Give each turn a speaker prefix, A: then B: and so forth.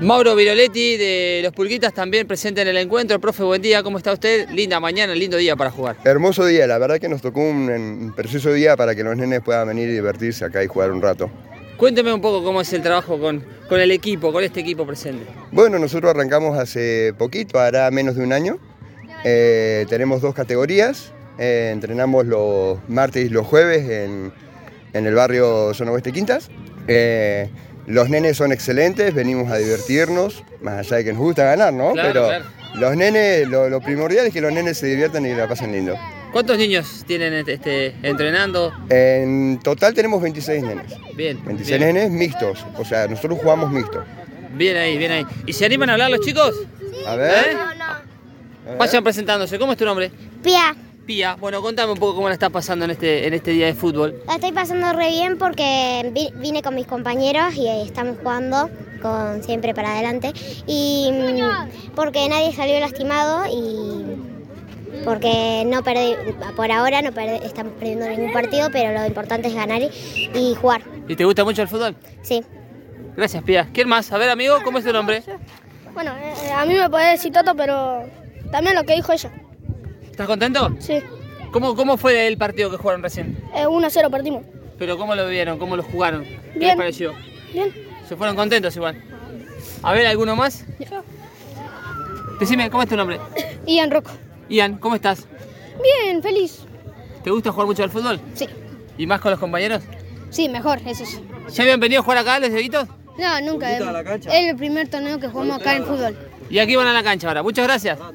A: Mauro Viroletti de Los Pulguitas también presente en el encuentro. Profe, buen día, ¿cómo está usted? Linda mañana, lindo día para jugar.
B: Hermoso día, la verdad que nos tocó un precioso día para que los nenes puedan venir y divertirse acá y jugar un rato.
A: Cuénteme un poco cómo es el trabajo con el equipo, con este equipo presente.
B: Bueno, nosotros arrancamos hace poquito, hará menos de un año. Tenemos 2 categorías, entrenamos los martes y los jueves en el barrio Zona Oeste Quintas. Los nenes son excelentes, venimos a divertirnos, más allá de que nos gusta ganar, ¿no?
A: Claro,
B: Pero
A: claro.
B: Los nenes, lo primordial es que los nenes se diviertan y la pasen lindo.
A: ¿Cuántos niños tienen entrenando?
B: En total tenemos 26 nenes.
A: Bien.
B: 26
A: bien.
B: nenes mixtos, o sea, nosotros jugamos mixto.
A: Bien ahí, bien ahí. ¿Y se animan a hablar los chicos?
B: A ver.
A: ¿Eh? Vayan presentándose. ¿Cómo es tu nombre?
C: Pía,
A: Pía. Bueno, contame un poco cómo la estás pasando en este día de fútbol.
C: la estoy pasando re bien porque vine con mis compañeros y estamos jugando con siempre para adelante y porque nadie salió lastimado y porque no perdí, por ahora no estamos perdiendo ningún partido, pero lo importante es ganar y jugar.
A: ¿Y te gusta mucho el fútbol?
C: Sí.
A: Gracias, Pía. ¿Quién más? A ver, amigo, ¿cómo es tu nombre?
D: Bueno, a mí me puede decir Toto, pero también lo que dijo ella.
A: ¿Estás contento?
D: Sí,
A: ¿Cómo fue el partido que jugaron recién?
D: 1-0 perdimos.
A: ¿Pero cómo lo vieron? ¿Cómo lo jugaron? ¿Qué les
D: Bien.
A: pareció?
D: Bien.
A: ¿Se fueron contentos igual? A ver, ¿alguno más? Decime, ¿cómo es tu nombre?
D: Ian Rocco.
A: Ian, ¿cómo estás?
D: Bien, feliz.
A: ¿Te gusta jugar mucho al fútbol?
D: Sí,
A: ¿Y más con los compañeros?
D: sí, mejor, eso sí.
A: ¿Ya habían venido a jugar acá los Dieguitos?
D: No, nunca. Es el primer torneo que jugamos acá en fútbol.
A: Y aquí van a la cancha ahora. Muchas gracias.